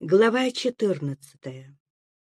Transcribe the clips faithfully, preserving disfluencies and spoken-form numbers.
Глава четырнадцатая.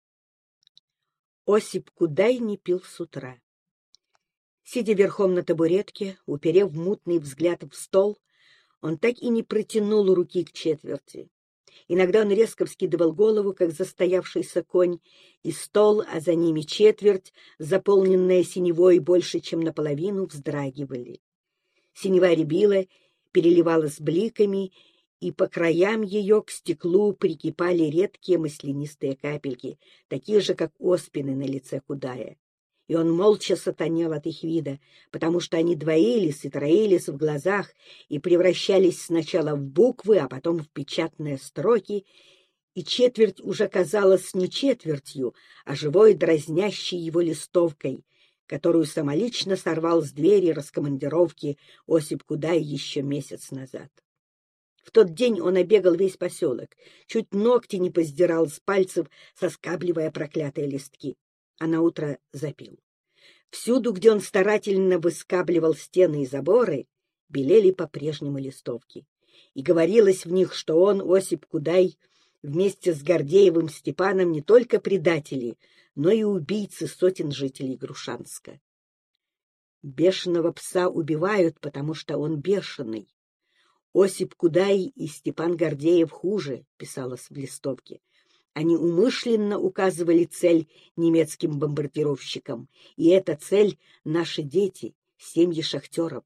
Осип Кудай не пил с утра. Сидя верхом на табуретке, уперев мутный взгляд в стол, он так и не протянул руки к четверти. Иногда он резко вскидывал голову, как застоявшийся конь, и стол, а за ними четверть, заполненная синевой больше, чем наполовину, вздрагивали. Синева рябила, переливалась бликами, и по краям ее к стеклу прикипали редкие маслянистые капельки, такие же, как оспины на лице Кудая. И он молча сатанел от их вида, потому что они двоились и троились в глазах и превращались сначала в буквы, а потом в печатные строки, и четверть уже казалась не четвертью, а живой дразнящей его листовкой, которую самолично сорвал с двери раскомандировки Осип Кудай еще месяц назад. В тот день он обегал весь поселок, чуть ногти не поздирал с пальцев, соскабливая проклятые листки, а наутро запил. Всюду, где он старательно выскабливал стены и заборы, белели по-прежнему листовки. И говорилось в них, что он, Осип Кудай, вместе с Гордеевым Степаном не только предатели, но и убийцы сотен жителей Грушанска. Бешеного пса убивают, потому что он бешеный. Осип Кудай и Степан Гордеев хуже, писалось в листовке. Они умышленно указывали цель немецким бомбардировщикам, и эта цель — наши дети, семьи шахтеров.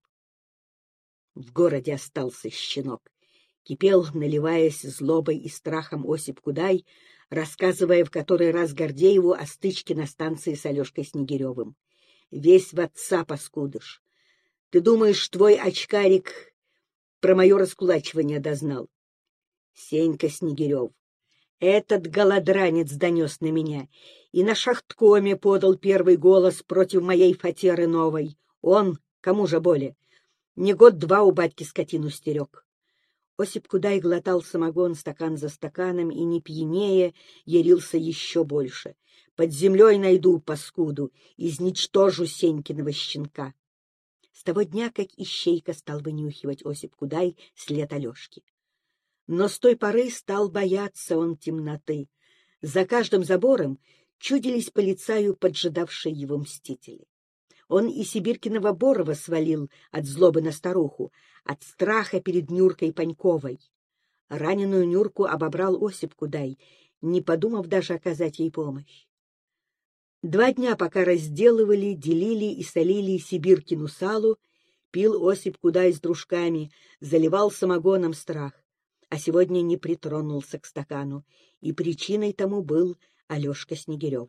В городе остался щенок. Кипел, наливаясь злобой и страхом, Осип Кудай, рассказывая в который раз Гордееву о стычке на станции с Алешкой Снегиревым. Весь в отца паскудыш. Ты думаешь, твой очкарик про мое раскулачивание дознал? Сенька Снегирев. Этот голодранец донес на меня и на шахткоме подал первый голос против моей фатеры новой. Он, кому же более, не год-два у батьки скотину стерег. Осип Кудай глотал самогон стакан за стаканом и, не пьянее, ярился еще больше. Под землей найду паскуду, изничтожу Сенькиного щенка. С того дня, как ищейка стал вынюхивать Осип Кудай след Алешки. Но с той поры стал бояться он темноты. За каждым забором чудились полицаю поджидавшие его мстители. Он и Сибиркиного Борова свалил от злобы на старуху, от страха перед Нюркой Паньковой. Раненую Нюрку обобрал Осип Кудай, не подумав даже оказать ей помощь. Два дня, пока разделывали, делили и солили Сибиркину салу, пил Осип Кудай с дружками, заливал самогоном страх, а сегодня не притронулся к стакану, и причиной тому был Алешка Снегирев.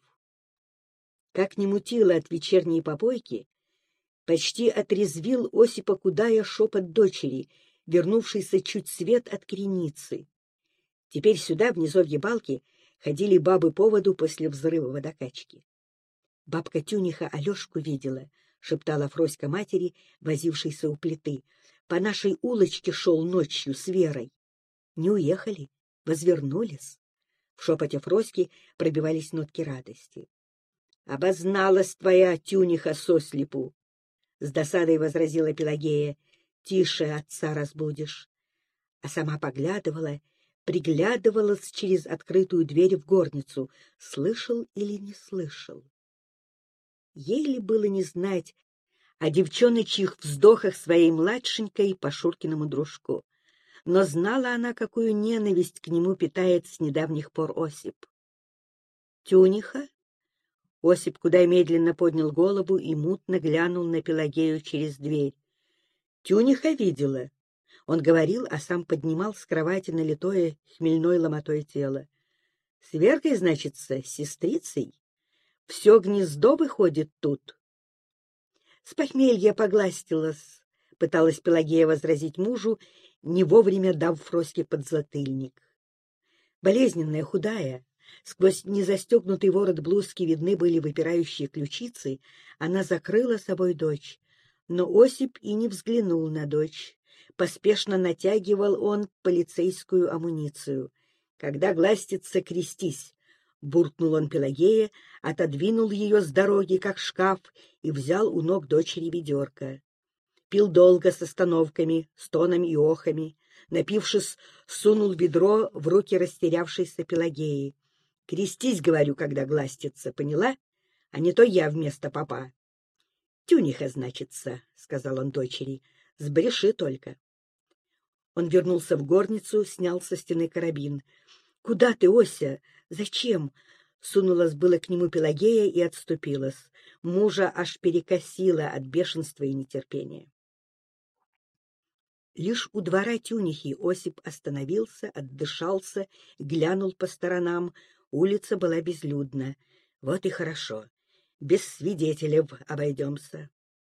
Как ни мутило от вечерней попойки, почти отрезвил Осипа Кудая шепот дочери, вернувшейся чуть свет от креницы. Теперь сюда, в низовье балки, ходили бабы по воду после взрыва водокачки. Бабка Тюниха Алешку видела, — шептала Фроська матери, возившейся у плиты. По нашей улочке шел ночью с Верой. Не уехали, возвернулись. В шепоте Фроськи пробивались нотки радости. — Обозналась твоя Тюниха сослепу! — с досадой возразила Пелагея. — Тише, отца разбудишь. А сама поглядывала, приглядывалась через открытую дверь в горницу, слышал или не слышал. Ей ли было не знать о девчоночьих вздохах своей младшенькой по Шуркиному дружку, но знала она, какую ненависть к нему питает с недавних пор Осип. Тюниха? Осип Кудай медленно поднял голову и мутно глянул на Пелагею через дверь. Тюниха видела. Он говорил, а сам поднимал с кровати налитое хмельной ломотой тело. С Веркой, значится, с сестрицей? Все гнездо выходит тут. С похмелья погластилась, пыталась Пелагея возразить мужу, не вовремя дав Фроське подзатыльник. Болезненная, худая, сквозь незастегнутый ворот блузки видны были выпирающие ключицы, она закрыла собой дочь, но Осип и не взглянул на дочь. Поспешно натягивал он полицейскую амуницию. Когда гластится, крестись. Буркнул он Пелагее, отодвинул ее с дороги, как шкаф, и взял у ног дочери ведерко. Пил долго с остановками, стонами и охами, напившись, сунул ведро в руки растерявшейся Пелагеи. — Крестись, говорю, когда гластится, поняла? А не то я вместо попа. — Тюниха, значится, — сказал он дочери, — сбреши только. Он вернулся в горницу, снял со стены карабин. — Куда ты, Ося? Зачем? Сунулась было к нему Пелагея и отступилась. Мужа аж перекосила от бешенства и нетерпения. Лишь у двора Тюнихи Осип остановился, отдышался, глянул по сторонам. Улица была безлюдна. Вот и хорошо. Без свидетелей обойдемся.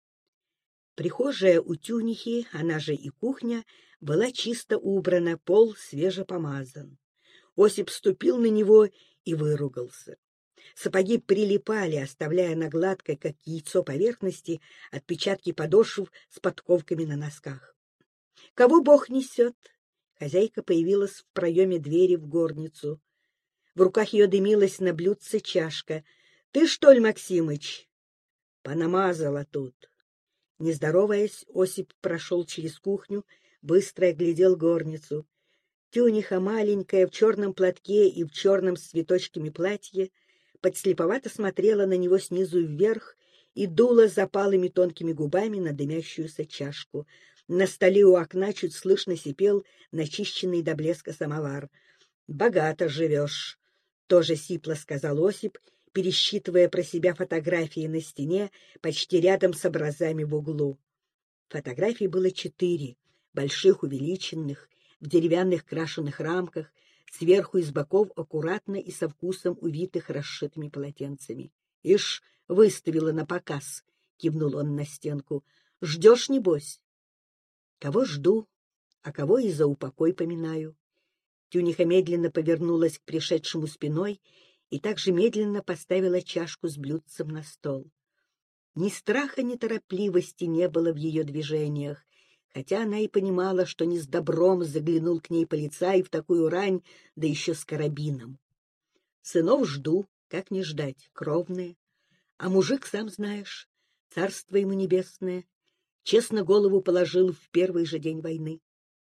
Прихожая у Тюнихи, она же и кухня, была чисто убрана, пол свежепомазан. Осип ступил на него и выругался. Сапоги прилипали, оставляя на гладкой, как яйцо, поверхности отпечатки подошв с подковками на носках. — Кого Бог несет? Хозяйка появилась в проеме двери в горницу. В руках ее дымилась на блюдце чашка. — Ты, что ли, Максимыч? — Понамазала тут. Не здороваясь, Осип прошел через кухню, быстро оглядел горницу. Тюниха, маленькая, в черном платке и в черном с цветочками платье, подслеповато смотрела на него снизу вверх и дула запалыми тонкими губами на дымящуюся чашку. На столе у окна чуть слышно сипел начищенный до блеска самовар. — Богато живешь, — тоже сипло сказал Осип, пересчитывая про себя фотографии на стене почти рядом с образами в углу. Фотографий было четыре, больших, увеличенных, в деревянных крашеных рамках, сверху и с боков аккуратно и со вкусом увитых расшитыми полотенцами. — Ишь, выставила на показ, — кивнул он на стенку. — Ждешь, небось? — Кого жду, а кого и за упокой поминаю. Тюниха медленно повернулась к пришедшему спиной и также медленно поставила чашку с блюдцем на стол. Ни страха, ни торопливости не было в ее движениях, хотя она и понимала, что не с добром заглянул к ней полицай в такую рань, да еще с карабином. Сынов жду, как не ждать, кровные. А мужик, сам знаешь, царство ему небесное, честно голову положил в первый же день войны.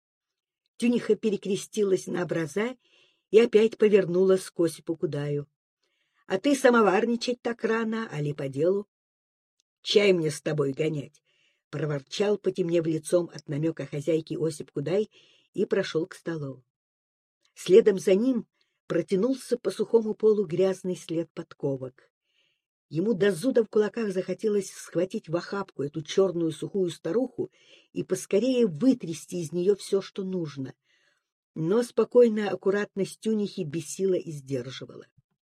Тюниха перекрестилась на образа и опять повернулась к Осипу Кудаю. — А ты самоварничать так рано, али по делу? — Чай мне с тобой гонять, — проворчал, потемнев лицом от намека хозяйки Осип Кудай, и прошел к столу. Следом за ним протянулся по сухому полу грязный след подковок. Ему до зуда в кулаках захотелось схватить в охапку эту черную сухую старуху и поскорее вытрясти из нее все, что нужно. Но спокойная аккуратность Тюнихи бесила и сдерживала.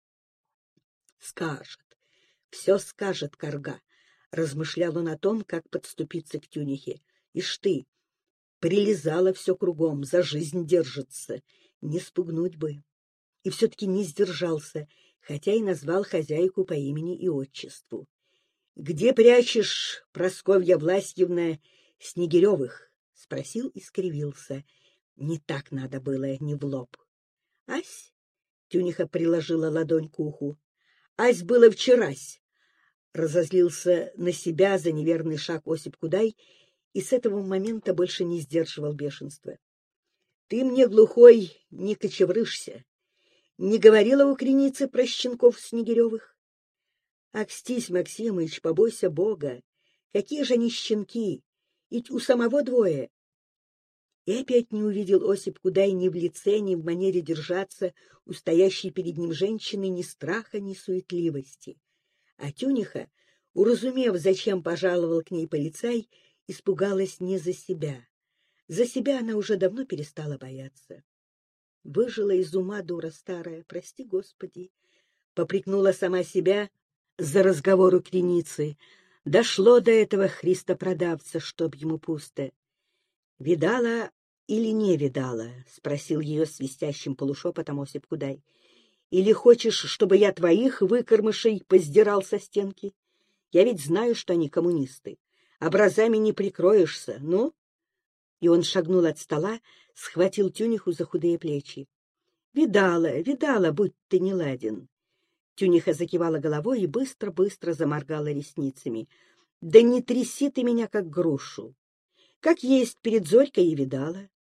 — Скажет, все скажет карга, — размышлял он о том, как подступиться к Тюнихе. — Ишь ты, прилизала все кругом, за жизнь держится, не спугнуть бы. И все-таки не сдержался, хотя и назвал хозяйку по имени и отчеству. — Где прячешь, Прасковья Власьевна, Снегиревых? — спросил и скривился. Не так надо было, не в лоб. — Ась? — Тюниха приложила ладонь к уху. — Ась было вчерась. Разозлился на себя за неверный шаг Осип Кудай и с этого момента больше не сдерживал бешенства. — Ты мне, глухой, не кочеврышься. Не говорила у креницы про щенков Снегиревых? — Акстись, Максимыч, побойся Бога. Какие же они щенки? Ведь у самого двое. И опять не увидел Осип Кудай ни в лице, ни в манере держаться у стоящей перед ним женщины ни страха, ни суетливости. А Тюниха, уразумев, зачем пожаловал к ней полицай, испугалась не за себя. За себя она уже давно перестала бояться. Выжила из ума дура старая, прости, Господи. Попрекнула сама себя за разговор у креницы. Дошло до этого христопродавца, чтоб ему пусто. — Видала или не видала? — спросил ее свистящим полушепотом Осип Кудай. — Или хочешь, чтобы я твоих выкормышей поздирал со стенки? Я ведь знаю, что они коммунисты. Образами не прикроешься, ну? И он шагнул от стола, схватил Тюниху за худые плечи. — Видала, видала, будь ты неладен. Тюниха закивала головой и быстро-быстро заморгала ресницами. — Да не тряси ты меня, как грушу. Как есть перед Зорькой и видала.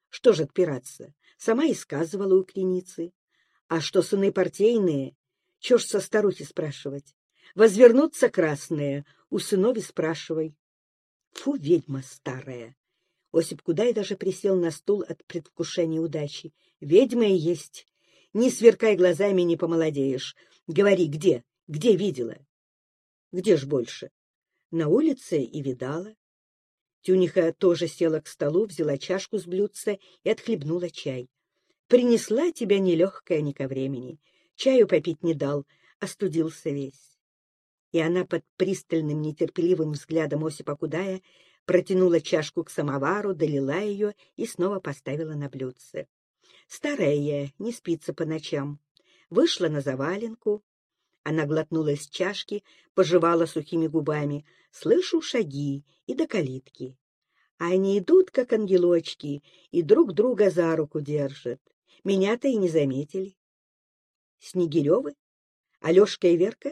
Что же отпираться? Сама и сказывала у Креницы. А что сыны партийные? Чё ж со старухи спрашивать? Возвернутся красные, у сыновей спрашивай. Фу, ведьма старая! Осип Кудай даже присел на стул от предвкушения удачи. Ведьма и есть. Не сверкай глазами, не помолодеешь. Говори, где? Где видела? Где ж больше? На улице и видала. Тюниха тоже села к столу, взяла чашку с блюдца и отхлебнула чай. Принесла тебя нелегкая не ко времени. Чаю попить не дал, остудился весь. И она под пристальным нетерпеливым взглядом Осипа Кудая протянула чашку к самовару, долила ее и снова поставила на блюдце. Старая я, не спится по ночам. Вышла на заваленку. Она глотнула из чашки, пожевала сухими губами. Слышу шаги и до калитки. А они идут, как ангелочки, и друг друга за руку держат. Меня-то и не заметили. Снегиревы? Алешка и Верка?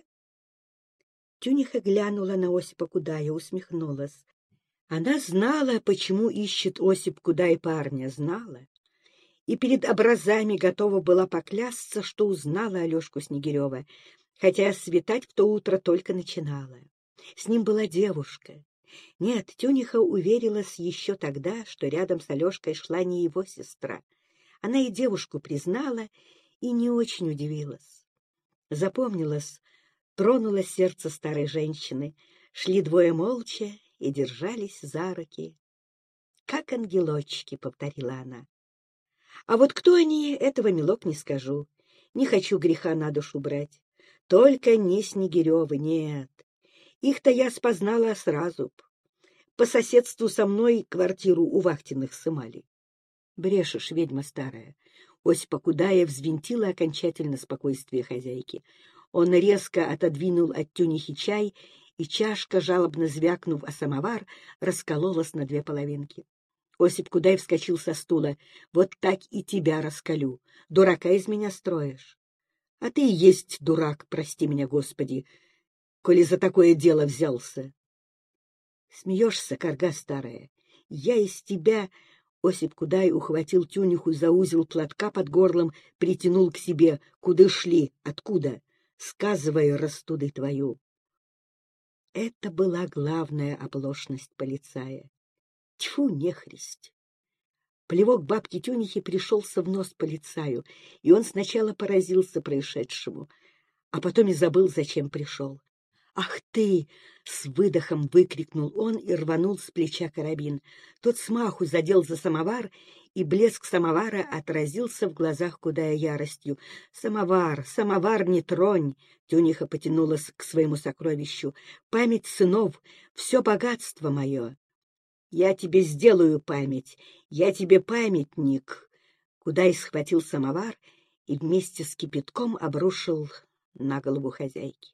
Тюниха глянула на Осипа Кудая, усмехнулась. Она знала, почему ищет Осип Кудай парня, знала. И перед образами готова была поклясться, что узнала Алешку Снегирева, хотя светать в то утро только начинало. С ним была девушка. Нет, Тюниха уверилась еще тогда, что рядом с Алешкой шла не его сестра. Она и девушку признала и не очень удивилась. Запомнилось, тронуло сердце старой женщины. Шли двое молча и держались за руки. «Как ангелочки», — повторила она. «А вот кто они, этого, милок, не скажу. Не хочу греха на душу брать. Только не Снегиревы, нет. Их-то я спознала сразу. По соседству со мной квартиру у Вахтиных сымали». «Брешешь, ведьма старая». Осипа Кудая взвинтила окончательно спокойствие хозяйки. Он резко отодвинул от Тюнихи чай, и чашка, жалобно звякнув о самовар, раскололась на две половинки. Осип Кудай вскочил со стула. «Вот так и тебя раскалю. Дурака из меня строишь. А ты и есть дурак, прости меня, Господи, коли за такое дело взялся». «Смеешься, карга старая? Я из тебя...» Осип Кудай ухватил Тюниху за узел платка под горлом, притянул к себе. «Куда шли? Откуда? Сказывай, растуды твою». Это была главная оплошность полицая. Тьфу, нехристь! Плевок бабки Тюнихи пришелся в нос полицаю, и он сначала поразился происшедшему, а потом и забыл, зачем пришел. «Ах ты!» — с выдохом выкрикнул он и рванул с плеча карабин. Тот смаху задел за самовар, и блеск самовара отразился в глазах Кудая яростью. «Самовар! Самовар не тронь!» — Тюниха потянулась к своему сокровищу. «Память сынов! Все богатство мое!» «Я тебе сделаю память! Я тебе памятник!» Кудай схватил самовар и вместе с кипятком обрушил на голову хозяйки.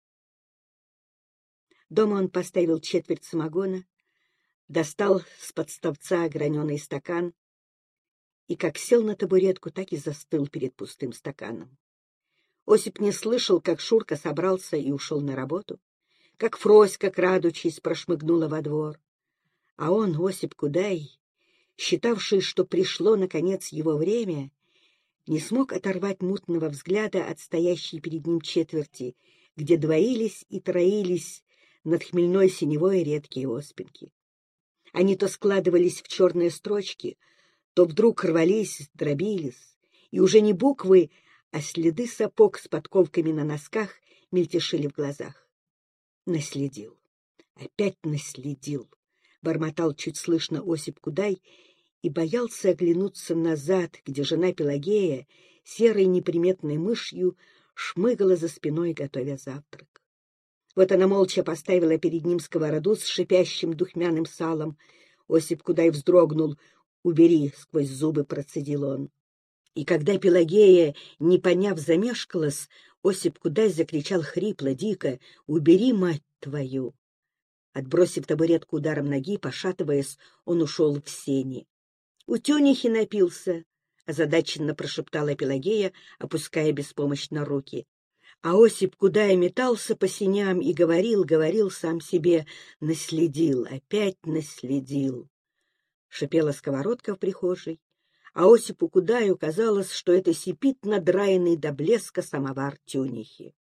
Дома он поставил четверть самогона, достал с подставца граненый стакан и как сел на табуретку, так и застыл перед пустым стаканом. Осип не слышал, как Шурка собрался и ушел на работу, как Фроська, крадучись, прошмыгнула во двор. А он, Осип Кудай, считавший, что пришло, наконец, его время, не смог оторвать мутного взгляда от стоящей перед ним четверти, где двоились и троились над хмельной синевой редкие оспинки. Они то складывались в черные строчки, то вдруг рвались, дробились, и уже не буквы, а следы сапог с подковками на носках мельтешили в глазах. Наследил, опять наследил, бормотал чуть слышно Осип Кудай и боялся оглянуться назад, где жена Пелагея серой неприметной мышью шмыгала за спиной, готовя завтрак. Вот она молча поставила перед ним сковороду с шипящим духмяным салом. Осип Кудай вздрогнул. «Убери!» — сквозь зубы процедил он. И когда Пелагея, не поняв, замешкалась, Осип Кудай закричал хрипло, дико: «Убери, мать твою!» Отбросив табуретку ударом ноги, пошатываясь, он ушел в сени. «У Тюнихи напился!» — озадаченно прошептала Пелагея, опуская беспомощно руки. А Осип Кудай метался по сеням и говорил, говорил сам себе: наследил, опять наследил. Шипела сковородка в прихожей, а Осипу Кудаю казалось, что это сипит надраенный до блеска самовар Тюнихи.